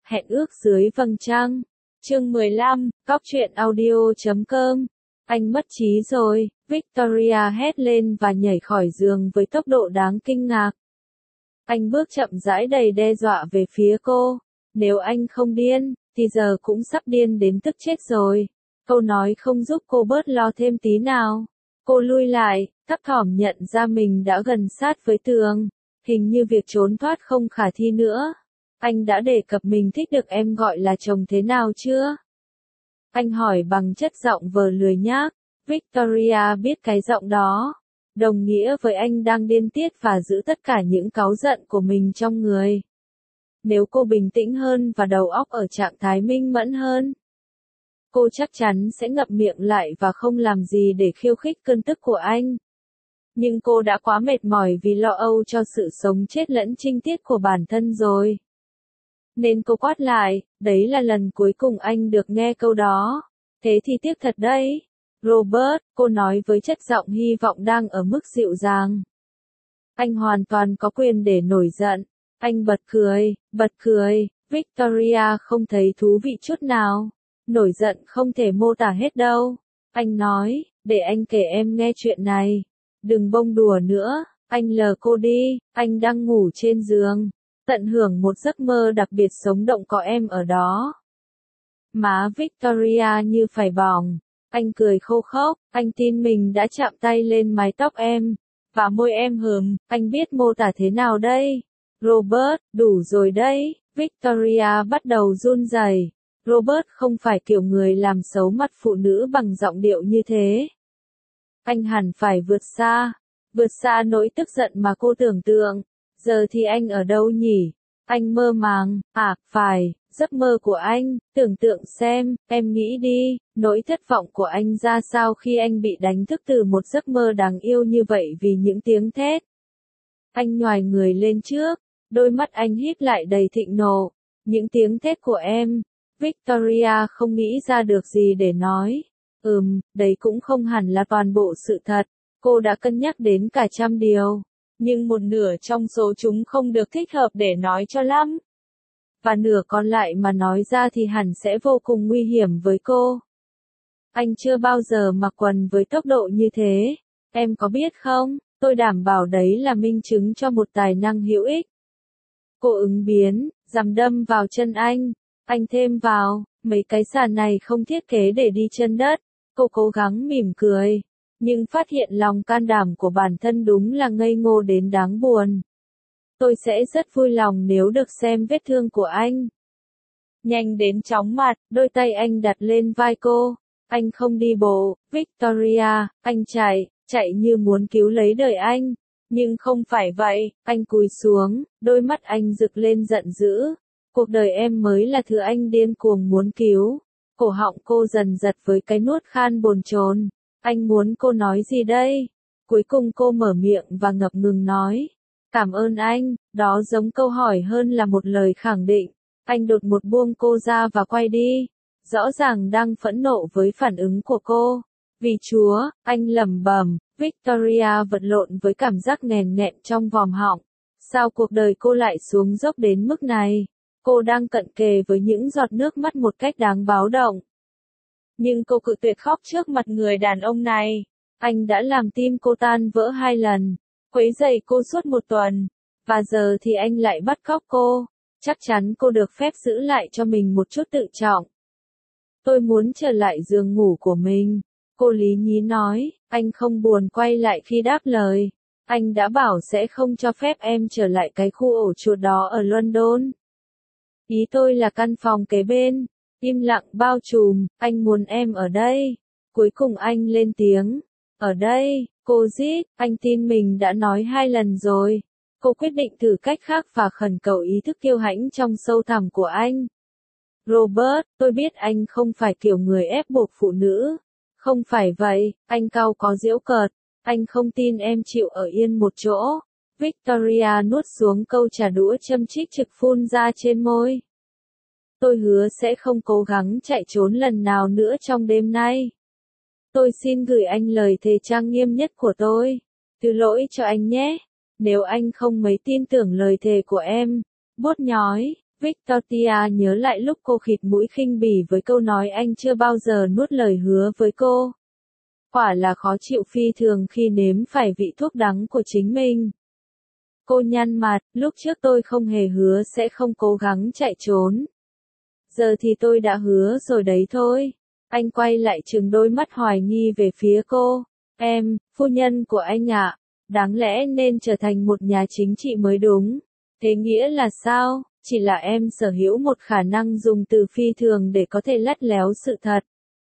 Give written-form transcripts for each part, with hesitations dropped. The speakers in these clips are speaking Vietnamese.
Hẹn ước dưới vầng trăng. Chương 15, Cóc truyện audio.com. Anh mất trí rồi, Victoria hét lên và nhảy khỏi giường với tốc độ đáng kinh ngạc. Anh bước chậm rãi đầy đe dọa về phía cô. Nếu anh không điên, thì giờ cũng sắp điên đến tức chết rồi. Câu nói không giúp cô bớt lo thêm tí nào. Cô lui lại, thấp thỏm nhận ra mình đã gần sát với tường. Hình như việc trốn thoát không khả thi nữa. Anh đã đề cập mình thích được em gọi là chồng thế nào chưa? Anh hỏi bằng chất giọng vờ lười nhác. Victoria biết cái giọng đó đồng nghĩa với anh đang điên tiết và giữ tất cả những cáu giận của mình trong người. Nếu cô bình tĩnh hơn và đầu óc ở trạng thái minh mẫn hơn, cô chắc chắn sẽ ngậm miệng lại và không làm gì để khiêu khích cơn tức của anh. Nhưng cô đã quá mệt mỏi vì lo âu cho sự sống chết lẫn trinh tiết của bản thân rồi. Nên cô quát lại, đấy là lần cuối cùng anh được nghe câu đó. Thế thì tiếc thật đấy. Robert, cô nói với chất giọng hy vọng đang ở mức dịu dàng. Anh hoàn toàn có quyền để nổi giận. Anh bật cười, Victoria không thấy thú vị chút nào. Nổi giận không thể mô tả hết đâu. Anh nói, để anh kể em nghe chuyện này. Đừng bông đùa nữa, anh lờ cô đi, anh đang ngủ trên giường. Tận hưởng một giấc mơ đặc biệt sống động có em ở đó. Má Victoria như phải bỏng. Anh cười khô khốc, anh tin mình đã chạm tay lên mái tóc em. Và môi em hừm, anh biết mô tả thế nào đây? Robert, đủ rồi đấy. Victoria bắt đầu run rẩy. Robert không phải kiểu người làm xấu mặt phụ nữ bằng giọng điệu như thế. Anh hẳn phải vượt xa nỗi tức giận mà cô tưởng tượng. Giờ thì anh ở đâu nhỉ? Anh mơ màng, phải, giấc mơ của anh, tưởng tượng xem, em nghĩ đi, nỗi thất vọng của anh ra sao khi anh bị đánh thức từ một giấc mơ đáng yêu như vậy vì những tiếng thét. Anh nhoài người lên trước, đôi mắt anh híp lại đầy thịnh nộ. Những tiếng thét của em. Victoria không nghĩ ra được gì để nói. Đấy cũng không hẳn là toàn bộ sự thật. Cô đã cân nhắc đến cả trăm điều. Nhưng một nửa trong số chúng không được thích hợp để nói cho lắm. Và nửa còn lại mà nói ra thì hẳn sẽ vô cùng nguy hiểm với cô. Anh chưa bao giờ mặc quần với tốc độ như thế. Em có biết không, tôi đảm bảo đấy là minh chứng cho một tài năng hữu ích. Cô ứng biến, giằm đâm vào chân anh. Anh thêm vào, mấy cái sàn này không thiết kế để đi chân đất. Cô cố gắng mỉm cười. Nhưng phát hiện lòng can đảm của bản thân đúng là ngây ngô đến đáng buồn. Tôi sẽ rất vui lòng nếu được xem vết thương của anh. Nhanh đến chóng mặt, đôi tay anh đặt lên vai cô. Anh không đi bộ, Victoria, anh chạy như muốn cứu lấy đời anh. Nhưng không phải vậy, anh cúi xuống, đôi mắt anh rực lên giận dữ. Cuộc đời em mới là thứ anh điên cuồng muốn cứu. Cổ họng cô dần giật với cái nuốt khan bồn chồn. Anh muốn cô nói gì đây? Cuối cùng cô mở miệng và ngập ngừng nói. Cảm ơn anh, đó giống câu hỏi hơn là một lời khẳng định. Anh đột ngột buông cô ra và quay đi. Rõ ràng đang phẫn nộ với phản ứng của cô. Vì Chúa, anh lẩm bẩm. Victoria vật lộn với cảm giác nghèn nghẹn trong vòm họng. Sao cuộc đời cô lại xuống dốc đến mức này? Cô đang cận kề với những giọt nước mắt một cách đáng báo động. Nhưng cô cự tuyệt khóc trước mặt người đàn ông này. Anh đã làm tim cô tan vỡ 2 lần, quấy rầy cô suốt 1 tuần. Và giờ thì anh lại bắt cóc cô. Chắc chắn cô được phép giữ lại cho mình một chút tự trọng. Tôi muốn trở lại giường ngủ của mình. Cô lý nhí nói, anh không buồn quay lại khi đáp lời. Anh đã bảo sẽ không cho phép em trở lại cái khu ổ chuột đó ở London. Ý tôi là căn phòng kế bên. Im lặng bao trùm, anh muốn em ở đây. Cuối cùng anh lên tiếng. Ở đây, cô rít, anh tin mình đã nói 2 lần rồi. Cô quyết định thử cách khác và khẩn cầu ý thức kiêu hãnh trong sâu thẳm của anh. Robert, tôi biết anh không phải kiểu người ép buộc phụ nữ. Không phải vậy, anh cau có giễu cợt. Anh không tin em chịu ở yên một chỗ. Victoria nuốt xuống câu trà đũa châm chích trực phun ra trên môi. Tôi hứa sẽ không cố gắng chạy trốn lần nào nữa trong đêm nay. Tôi xin gửi anh lời thề trang nghiêm nhất của tôi. Thứ lỗi cho anh nhé. Nếu anh không mấy tin tưởng lời thề của em. Bốt nhói, Victoria nhớ lại lúc cô khịt mũi khinh bỉ với câu nói anh chưa bao giờ nuốt lời hứa với cô. Quả là khó chịu phi thường khi nếm phải vị thuốc đắng của chính mình. Cô nhăn mặt, lúc trước tôi không hề hứa sẽ không cố gắng chạy trốn. Giờ thì tôi đã hứa rồi đấy thôi. Anh quay lại trừng đôi mắt hoài nghi về phía cô. Em, phu nhân của anh ạ, đáng lẽ nên trở thành một nhà chính trị mới đúng. Thế nghĩa là sao? Chỉ là em sở hữu một khả năng dùng từ phi thường để có thể lắt léo sự thật.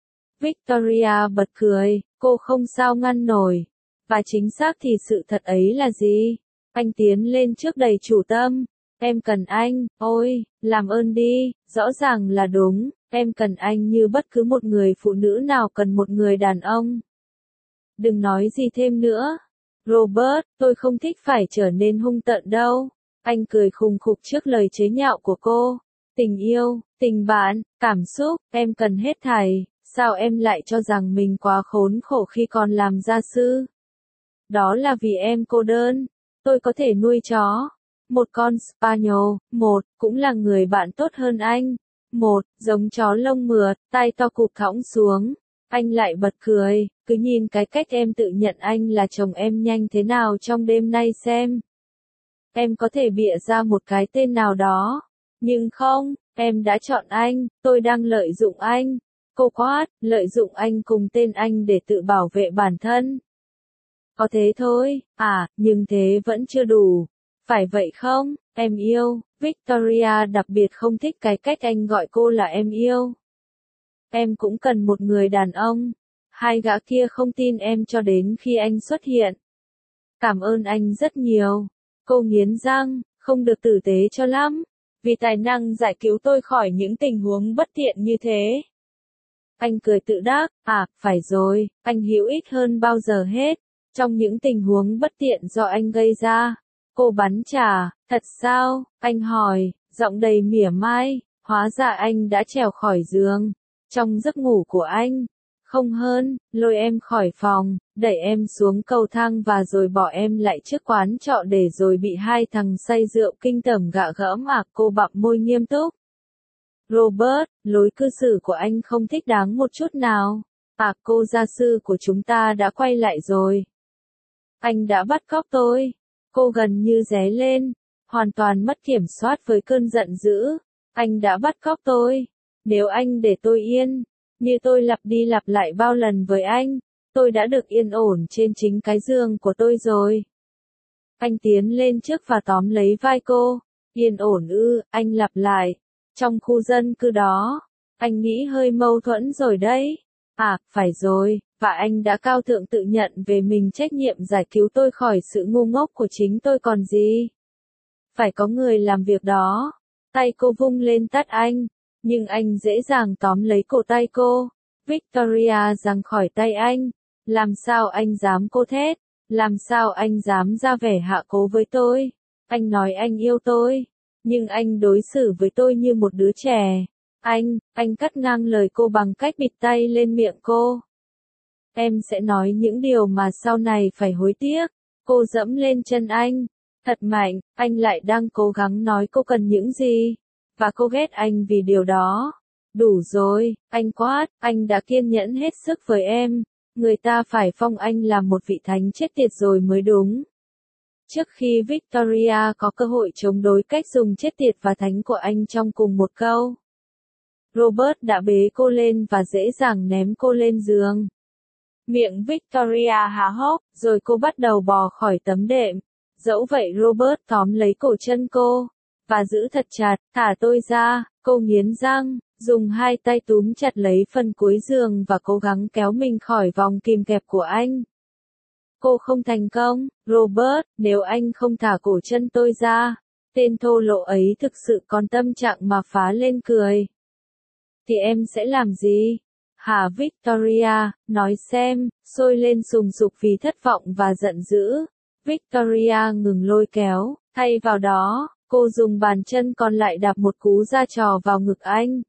Victoria bật cười, cô không sao ngăn nổi. Và chính xác thì sự thật ấy là gì? Anh tiến lên trước đầy chủ tâm. Em cần anh, ôi, làm ơn đi, rõ ràng là đúng, em cần anh như bất cứ một người phụ nữ nào cần một người đàn ông. Đừng nói gì thêm nữa. Robert, tôi không thích phải trở nên hung tợn đâu. Anh cười khùng khục trước lời chế nhạo của cô. Tình yêu, tình bạn, cảm xúc, em cần hết thảy. Sao em lại cho rằng mình quá khốn khổ khi còn làm gia sư? Đó là vì em cô đơn. Tôi có thể nuôi chó. Một con Spaniel, một, cũng là người bạn tốt hơn anh. Một, giống chó lông mượt, tai to cụp thõng xuống. Anh lại bật cười, cứ nhìn cái cách em tự nhận anh là chồng em nhanh thế nào trong đêm nay xem. Em có thể bịa ra một cái tên nào đó. Nhưng không, em đã chọn anh, tôi đang lợi dụng anh. Cô quát, lợi dụng anh cùng tên anh để tự bảo vệ bản thân. Có thế thôi, nhưng thế vẫn chưa đủ. Phải vậy không, em yêu? Victoria đặc biệt không thích cái cách anh gọi cô là em yêu. Em cũng cần một người đàn ông. Hai gã kia không tin em cho đến khi anh xuất hiện. Cảm ơn anh rất nhiều. Cô nghiến răng, không được tử tế cho lắm. Vì tài năng giải cứu tôi khỏi những tình huống bất tiện như thế. Anh cười tự đắc, phải rồi, anh hữu ích hơn bao giờ hết. Trong những tình huống bất tiện do anh gây ra. Cô bắn trả, thật sao? Anh hỏi, giọng đầy mỉa mai, hóa ra anh đã trèo khỏi giường. Trong giấc ngủ của anh, không hơn, lôi em khỏi phòng, đẩy em xuống cầu thang và rồi bỏ em lại trước quán trọ để rồi bị hai thằng say rượu kinh tởm gạ gẫm cô bặm môi nghiêm túc. Robert, lối cư xử của anh không thích đáng một chút nào. Cô gia sư của chúng ta đã quay lại rồi. Anh đã bắt cóc tôi. Cô gần như ré lên, hoàn toàn mất kiểm soát với cơn giận dữ. Anh đã bắt cóc tôi. Nếu anh để tôi yên, như tôi lặp đi lặp lại bao lần với anh, tôi đã được yên ổn trên chính cái giường của tôi rồi. Anh tiến lên trước và tóm lấy vai cô. Yên ổn ư, anh lặp lại. Trong khu dân cư đó, anh nghĩ hơi mâu thuẫn rồi đấy. Phải rồi, và anh đã cao thượng tự nhận về mình trách nhiệm giải cứu tôi khỏi sự ngu ngốc của chính tôi còn gì. Phải có người làm việc đó. Tay cô vung lên tát anh, nhưng anh dễ dàng tóm lấy cổ tay cô. Victoria giằng khỏi tay anh. Làm sao anh dám cô thét? Làm sao anh dám ra vẻ hạ cố với tôi? Anh nói anh yêu tôi, nhưng anh đối xử với tôi như một đứa trẻ. Anh cắt ngang lời cô bằng cách bịt tay lên miệng cô. Em sẽ nói những điều mà sau này phải hối tiếc. Cô dẫm lên chân anh. Thật mạnh, anh lại đang cố gắng nói cô cần những gì. Và cô ghét anh vì điều đó. Đủ rồi, anh quát, anh đã kiên nhẫn hết sức với em. Người ta phải phong anh làm một vị thánh chết tiệt rồi mới đúng. Trước khi Victoria có cơ hội chống đối cách dùng chết tiệt và thánh của anh trong cùng một câu, Robert đã bế cô lên và dễ dàng ném cô lên giường. Miệng Victoria há hốc, rồi cô bắt đầu bò khỏi tấm đệm. Dẫu vậy Robert tóm lấy cổ chân cô, và giữ thật chặt, thả tôi ra, cô nghiến răng, dùng hai tay túm chặt lấy phần cuối giường và cố gắng kéo mình khỏi vòng kìm kẹp của anh. Cô không thành công, Robert, nếu anh không thả cổ chân tôi ra, tên thô lỗ ấy thực sự còn tâm trạng mà phá lên cười. Thì em sẽ làm gì? Hả Victoria, nói xem, sôi lên sùng sục vì thất vọng và giận dữ. Victoria ngừng lôi kéo, thay vào đó, cô dùng bàn chân còn lại đạp một cú ra trò vào ngực anh.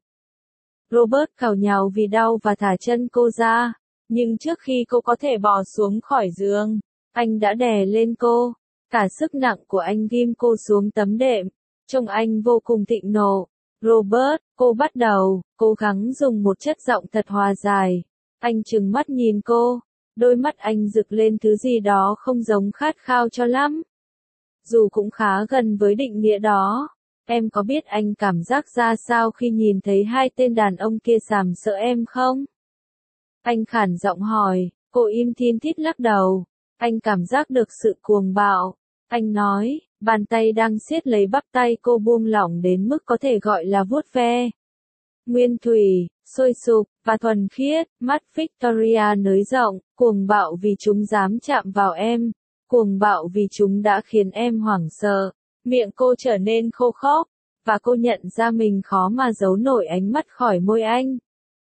Robert cào nhào vì đau và thả chân cô ra, nhưng trước khi cô có thể bò xuống khỏi giường, anh đã đè lên cô. Cả sức nặng của anh ghim cô xuống tấm đệm. Trông anh vô cùng thịnh nộ. Robert, cô bắt đầu, cố gắng dùng một chất giọng thật hòa giải. Anh trừng mắt nhìn cô, đôi mắt anh rực lên thứ gì đó không giống khát khao cho lắm. Dù cũng khá gần với định nghĩa đó. Em có biết anh cảm giác ra sao khi nhìn thấy hai tên đàn ông kia sàm sỡ em không? Anh khản giọng hỏi, cô im thin thít lắc đầu. Anh cảm giác được sự cuồng bạo. Anh nói, bàn tay đang siết lấy bắp tay cô buông lỏng đến mức có thể gọi là vuốt ve. Nguyên thủy, sôi sục, và thuần khiết, mắt Victoria nới rộng, cuồng bạo vì chúng dám chạm vào em. Cuồng bạo vì chúng đã khiến em hoảng sợ. Miệng cô trở nên khô khốc, và cô nhận ra mình khó mà giấu nổi ánh mắt khỏi môi anh.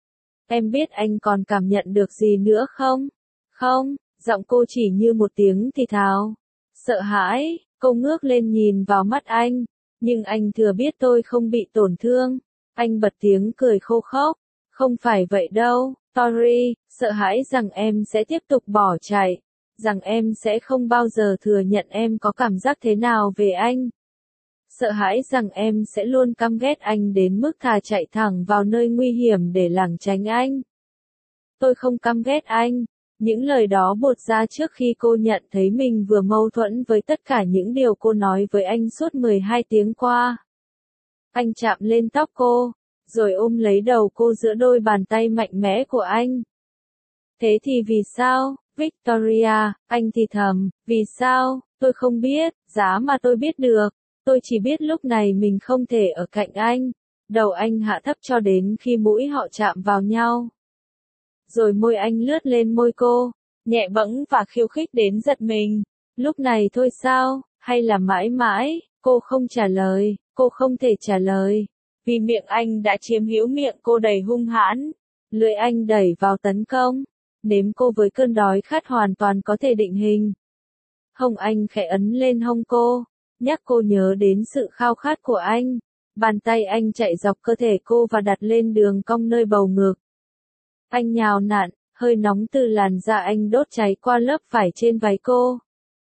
Em biết anh còn cảm nhận được gì nữa không? Không, giọng cô chỉ như một tiếng thì thào. Sợ hãi, cô ngước lên nhìn vào mắt anh. Nhưng anh thừa biết tôi không bị tổn thương. Anh bật tiếng cười khô khốc. Không phải vậy đâu, Tori, sợ hãi rằng em sẽ tiếp tục bỏ chạy. Rằng em sẽ không bao giờ thừa nhận em có cảm giác thế nào về anh. Sợ hãi rằng em sẽ luôn căm ghét anh đến mức thà chạy thẳng vào nơi nguy hiểm để lảng tránh anh. Tôi không căm ghét anh. Những lời đó bột ra trước khi cô nhận thấy mình vừa mâu thuẫn với tất cả những điều cô nói với anh suốt 12 tiếng qua. Anh chạm lên tóc cô, rồi ôm lấy đầu cô giữa đôi bàn tay mạnh mẽ của anh. Thế thì vì sao, Victoria, anh thì thầm, vì sao, tôi không biết, giá mà tôi biết được. Tôi chỉ biết lúc này mình không thể ở cạnh anh. Đầu anh hạ thấp cho đến khi mũi họ chạm vào nhau. Rồi môi anh lướt lên môi cô, nhẹ bẫng và khiêu khích đến giật mình. Lúc này thôi sao, hay là mãi mãi, cô không trả lời, cô không thể trả lời. Vì miệng anh đã chiếm hữu miệng cô đầy hung hãn. Lưỡi anh đẩy vào tấn công, nếm cô với cơn đói khát hoàn toàn có thể định hình. Hông anh khẽ ấn lên hông cô, nhắc cô nhớ đến sự khao khát của anh. Bàn tay anh chạy dọc cơ thể cô và đặt lên đường cong nơi bầu ngực. Anh nhào nặn, hơi nóng từ làn da anh đốt cháy qua lớp vải trên váy cô.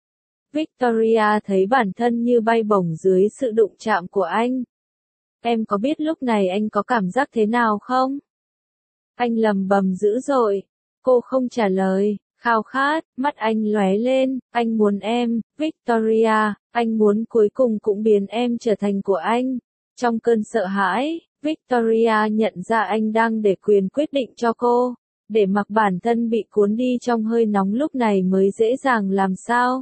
Victoria thấy bản thân như bay bổng dưới sự đụng chạm của anh. Em có biết lúc này anh có cảm giác thế nào không? Anh lầm bầm dữ dội. Cô không trả lời, khao khát, mắt anh lóe lên, anh muốn em, Victoria, anh muốn cuối cùng cũng biến em trở thành của anh. Trong cơn sợ hãi, Victoria nhận ra anh đang để quyền quyết định cho cô, để mặc bản thân bị cuốn đi trong hơi nóng lúc này mới dễ dàng làm sao.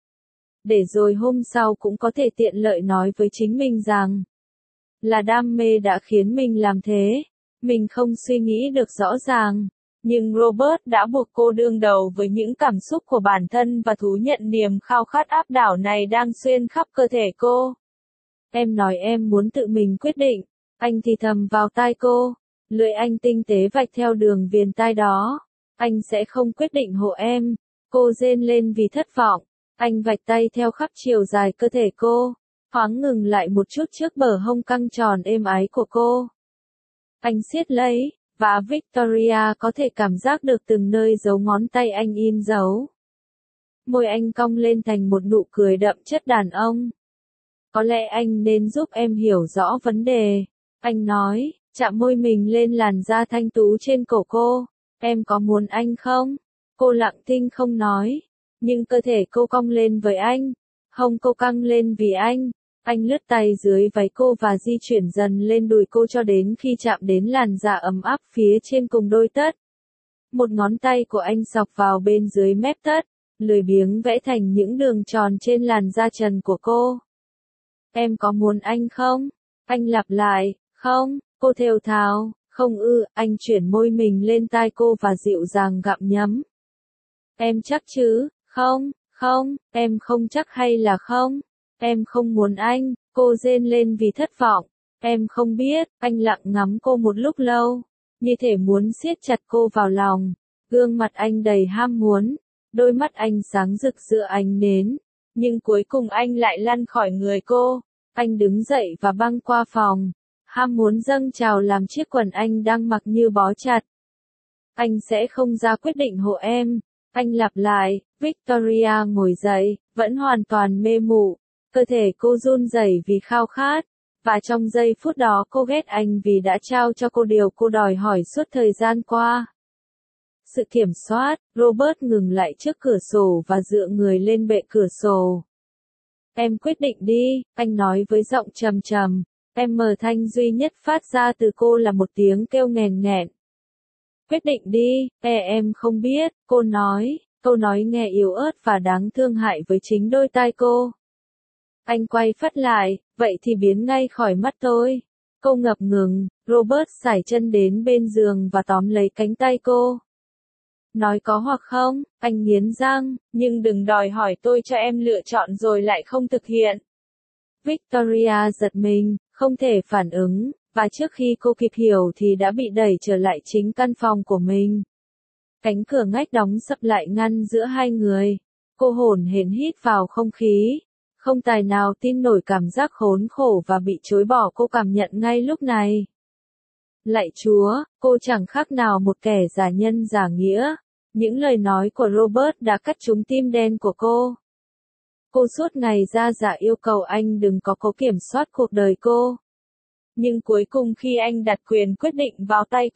Để rồi hôm sau cũng có thể tiện lợi nói với chính mình rằng, là đam mê đã khiến mình làm thế, mình không suy nghĩ được rõ ràng. Nhưng Robert đã buộc cô đương đầu với những cảm xúc của bản thân và thú nhận niềm khao khát áp đảo này đang xuyên khắp cơ thể cô. Em nói em muốn tự mình quyết định, anh thì thầm vào tai cô, lưỡi anh tinh tế vạch theo đường viền tai đó. Anh sẽ không quyết định hộ em, cô rên lên vì thất vọng. Anh vạch tay theo khắp chiều dài cơ thể cô, thoáng ngừng lại một chút trước bờ hông căng tròn êm ái của cô. Anh siết lấy, và Victoria có thể cảm giác được từng nơi dấu ngón tay anh in dấu. Môi anh cong lên thành một nụ cười đậm chất đàn ông. Có lẽ anh nên giúp em hiểu rõ vấn đề. Anh nói, chạm môi mình lên làn da thanh tú trên cổ cô. Em có muốn anh không? Cô lặng thinh không nói. Nhưng cơ thể cô cong lên với anh. Hông cô căng lên vì anh. Anh lướt tay dưới váy cô và di chuyển dần lên đùi cô cho đến khi chạm đến làn da ấm áp phía trên cùng đôi tất. Một ngón tay của anh xọc vào bên dưới mép tất, lười biếng vẽ thành những đường tròn trên làn da trần của cô. Em có muốn anh không? Anh lặp lại, không, cô thều thào, không ư, anh chuyển môi mình lên tai cô và dịu dàng gặm nhấm. Em chắc chứ, không, không, em không chắc hay là không? Em không muốn anh, cô rên lên vì thất vọng. Em không biết, anh lặng ngắm cô một lúc lâu, như thể muốn siết chặt cô vào lòng. Gương mặt anh đầy ham muốn, đôi mắt anh sáng rực giữa ánh nến. Nhưng cuối cùng anh lại lăn khỏi người cô. Anh đứng dậy và băng qua phòng. Ham muốn dâng trào làm chiếc quần anh đang mặc như bó chặt. Anh sẽ không ra quyết định hộ em. Anh lặp lại, Victoria ngồi dậy, vẫn hoàn toàn mê mụ. Cơ thể cô run rẩy vì khao khát, và trong giây phút đó cô ghét anh vì đã trao cho cô điều cô đòi hỏi suốt thời gian qua. Sự kiểm soát, Robert ngừng lại trước cửa sổ và dựa người lên bệ cửa sổ. Em quyết định đi, anh nói với giọng trầm trầm. Thanh duy nhất phát ra từ cô là một tiếng kêu nghèn nghẹn. Quyết định đi, em không biết, cô nói, câu nói nghe yếu ớt và đáng thương hại với chính đôi tai cô. Anh quay phắt lại, vậy thì biến ngay khỏi mắt tôi. Cô ngập ngừng, Robert sải chân đến bên giường và tóm lấy cánh tay cô. Nói có hoặc không, anh nghiến răng, nhưng đừng đòi hỏi tôi cho em lựa chọn rồi lại không thực hiện. Victoria giật mình, không thể phản ứng, và trước khi cô kịp hiểu thì đã bị đẩy trở lại chính căn phòng của mình. Cánh cửa ngách đóng sập lại ngăn giữa hai người. Cô hổn hển hít vào không khí. Không tài nào tin nổi cảm giác khốn khổ và bị chối bỏ cô cảm nhận ngay lúc này. Lạy Chúa, cô chẳng khác nào một kẻ giả nhân giả nghĩa. Những lời nói của Robert đã cắt trúng tim đen của cô. Cô suốt ngày ra dạ yêu cầu anh đừng có cố kiểm soát cuộc đời cô. Nhưng cuối cùng khi anh đặt quyền quyết định vào tay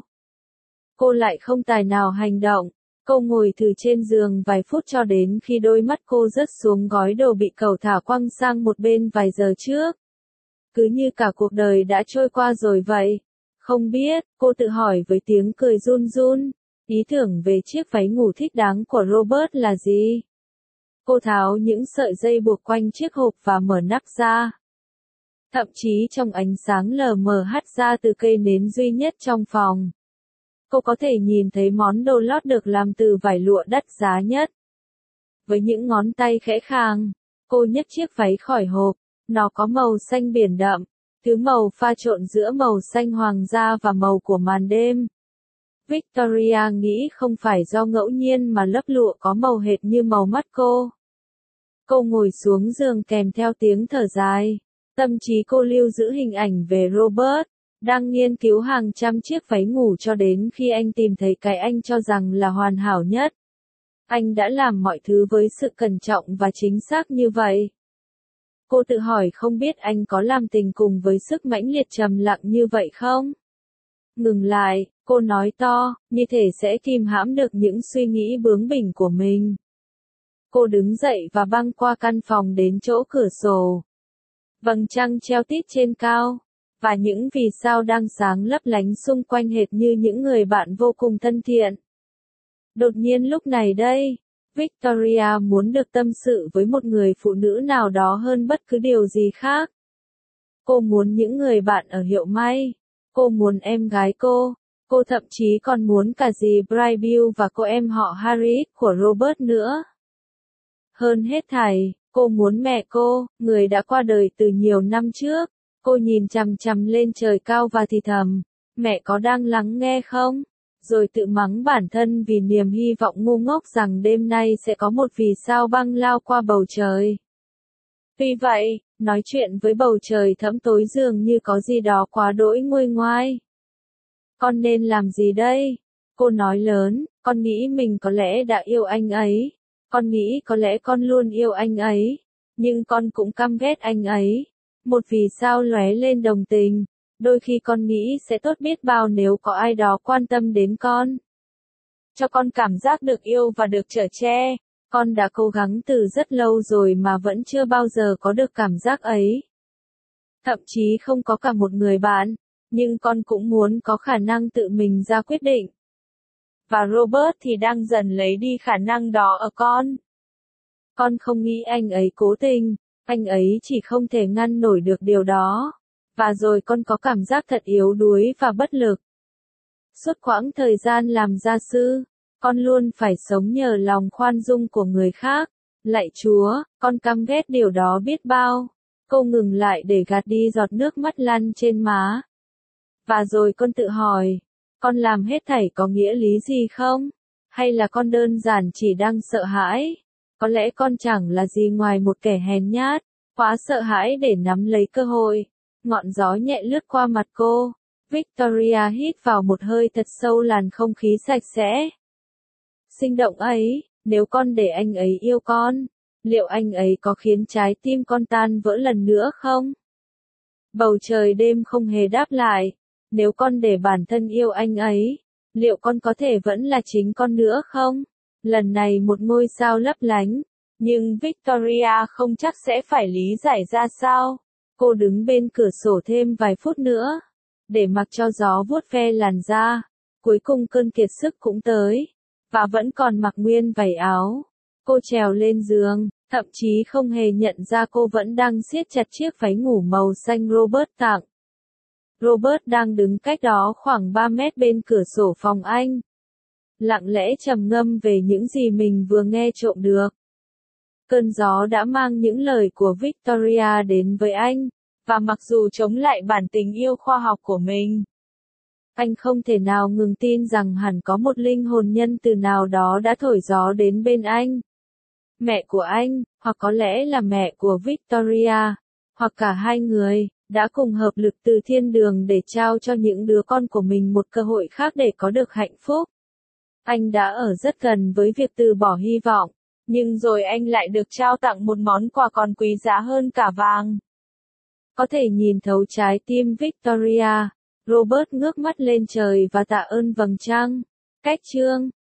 cô lại không tài nào hành động. Cô ngồi thử trên giường vài phút cho đến khi đôi mắt cô rớt xuống gói đồ bị cẩu thả quăng sang một bên vài giờ trước. Cứ như cả cuộc đời đã trôi qua rồi vậy. Không biết, cô tự hỏi với tiếng cười run run, ý tưởng về chiếc váy ngủ thích đáng của Robert là gì? Cô tháo những sợi dây buộc quanh chiếc hộp và mở nắp ra. Thậm chí trong ánh sáng lờ mờ hắt ra từ cây nến duy nhất trong phòng. Cô có thể nhìn thấy món đồ lót được làm từ vải lụa đắt giá nhất. Với những ngón tay khẽ khàng, cô nhấc chiếc váy khỏi hộp. Nó có màu xanh biển đậm, thứ màu pha trộn giữa màu xanh hoàng gia và màu của màn đêm. Victoria nghĩ không phải do ngẫu nhiên mà lớp lụa có màu hệt như màu mắt cô. Cô ngồi xuống giường kèm theo tiếng thở dài. Tâm trí cô lưu giữ hình ảnh về Robert, đang nghiên cứu hàng trăm chiếc váy ngủ cho đến khi anh tìm thấy cái anh cho rằng là hoàn hảo nhất. Anh đã làm mọi thứ với sự cẩn trọng và chính xác như vậy. Cô tự hỏi không biết anh có làm tình cùng với sức mãnh liệt trầm lặng như vậy không? Ngừng lại, cô nói to, như thể sẽ kìm hãm được những suy nghĩ bướng bỉnh của mình. Cô đứng dậy và băng qua căn phòng đến chỗ cửa sổ. Vầng trăng treo tít trên cao, và những vì sao đang sáng lấp lánh xung quanh hệt như những người bạn vô cùng thân thiện. Đột nhiên lúc này đây, Victoria muốn được tâm sự với một người phụ nữ nào đó hơn bất cứ điều gì khác. Cô muốn những người bạn ở hiệu may. Cô muốn em gái cô thậm chí còn muốn cả dì Brybill và cô em họ Harriet của Robert nữa. Hơn hết thảy, cô muốn mẹ cô, người đã qua đời từ nhiều năm trước. Cô nhìn chằm chằm lên trời cao và thì thầm, mẹ có đang lắng nghe không? Rồi tự mắng bản thân vì niềm hy vọng ngu ngốc rằng đêm nay sẽ có một vì sao băng lao qua bầu trời. Tuy vậy, nói chuyện với bầu trời thẫm tối dường như có gì đó quá đỗi nguôi ngoai. Con nên làm gì đây? Cô nói lớn, con nghĩ mình có lẽ đã yêu anh ấy. Con nghĩ có lẽ con luôn yêu anh ấy. Nhưng con cũng căm ghét anh ấy. Một vì sao lóe lên đồng tình. Đôi khi con nghĩ sẽ tốt biết bao nếu có ai đó quan tâm đến con. Cho con cảm giác được yêu và được chở che. Con đã cố gắng từ rất lâu rồi mà vẫn chưa bao giờ có được cảm giác ấy. Thậm chí không có cả một người bạn, nhưng con cũng muốn có khả năng tự mình ra quyết định. Và Robert thì đang dần lấy đi khả năng đó ở con. Con không nghĩ anh ấy cố tình, anh ấy chỉ không thể ngăn nổi được điều đó. Và rồi con có cảm giác thật yếu đuối và bất lực. Suốt quãng thời gian làm gia sư, con luôn phải sống nhờ lòng khoan dung của người khác. Lạy Chúa, con căm ghét điều đó biết bao. Cô ngừng lại để gạt đi giọt nước mắt lăn trên má. Và rồi con tự hỏi, con làm hết thảy có nghĩa lý gì không? Hay là con đơn giản chỉ đang sợ hãi? Có lẽ con chẳng là gì ngoài một kẻ hèn nhát, quá sợ hãi để nắm lấy cơ hội. Ngọn gió nhẹ lướt qua mặt cô. Victoria hít vào một hơi thật sâu làn không khí sạch sẽ. Sinh động ấy, nếu con để anh ấy yêu con, Liệu anh ấy có khiến trái tim con tan vỡ lần nữa không? Bầu trời đêm không hề đáp lại. Nếu con để bản thân yêu anh ấy, liệu con có thể vẫn là chính con nữa không? Lần này một ngôi sao lấp lánh, nhưng Victoria không chắc sẽ phải lý giải ra sao. Cô đứng bên cửa sổ thêm vài phút nữa, để mặc cho gió vuốt ve làn da. Cuối cùng cơn kiệt sức cũng tới, và vẫn còn mặc nguyên váy áo. Cô trèo lên giường, thậm chí không hề nhận ra cô vẫn đang siết chặt chiếc váy ngủ màu xanh Robert tặng. Robert đang đứng cách đó khoảng 3 mét bên cửa sổ phòng anh, lặng lẽ trầm ngâm về những gì mình vừa nghe trộm được. Cơn gió đã mang những lời của Victoria đến với anh, và mặc dù chống lại bản tình yêu khoa học của mình, anh không thể nào ngừng tin rằng hẳn có một linh hồn nhân từ nào đó đã thổi gió đến bên anh. Mẹ của anh, hoặc có lẽ là mẹ của Victoria, hoặc cả hai người, đã cùng hợp lực từ thiên đường để trao cho những đứa con của mình một cơ hội khác để có được hạnh phúc. Anh đã ở rất gần với việc từ bỏ hy vọng, nhưng rồi anh lại được trao tặng một món quà còn quý giá hơn cả vàng. Có thể nhìn thấu trái tim Victoria, Robert ngước mắt lên trời và tạ ơn vầng trăng. Cách chương